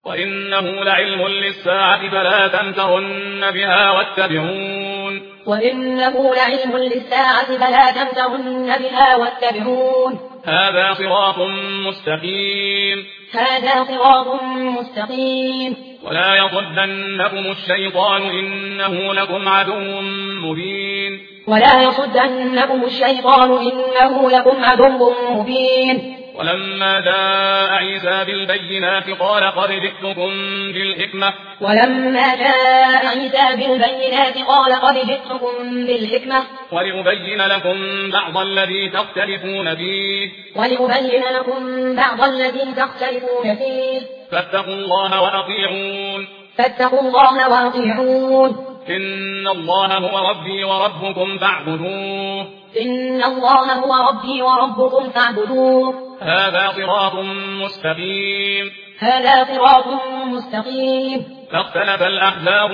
وإنه لعلم للساعة فلا تمترن بها واتبعون وإنه لعلم للساعة فلا تمترن بها واتبعون هذا صراط مستقيم هذا صراط مستقيم ولا يصدنكم الشيطان إنه لكم عدو مبين ولا يصدنكم الشيطان إنه لكم عدو مبين ولما جاء عيسى بالبينات قال قد جئتكم بالحكمة ولما جاء عيسى بالبينات قال قد جئتكم بالحكمة ولأبين لكم بعض الذي تختلفون فيه فاتقوا الله وأطيعون إن الله هو ربي وربكم فاعبدوه هذا صراط مستقيم فاختلف الأحزاب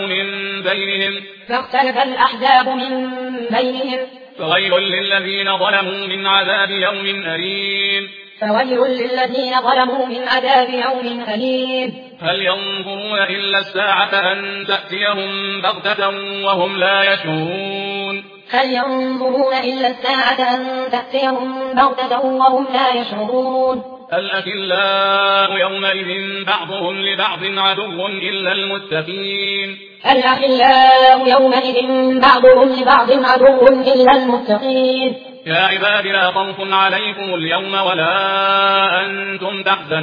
من بينهم فويل للذين ظلموا من عذاب يوم أليم هل ينظرون إلا الساعة أن تأتيهم بغتة وهم لا يشعرون الأخلاء يومئذ بعضهم لبعض عدو إلا المتقين يا عباد لا خوف عليكم اليوم ولا أنتم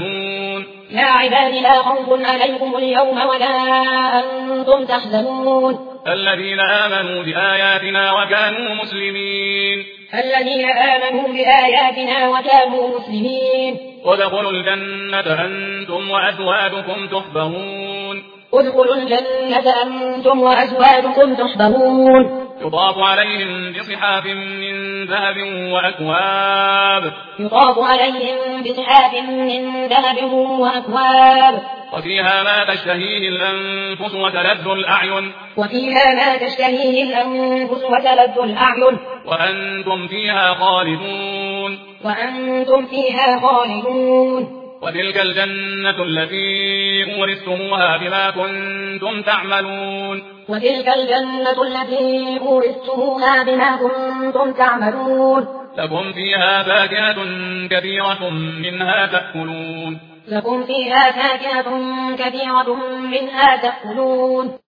تحزنون الذين آمنوا بآياتنا وكانوا مسلمين وادخلوا الجنة أنتم وأزواجكم تحبرون يطاف عليهم بصحاف من ذهب وأكواب وفيها ما تشتهيه الأنفس وتلذ الأعين وأنتم فيها خالدون وتلك الجنة التي أورثتموها بما كنتم تعملون لكم فيها فاكهة كثيرة منها تأكلون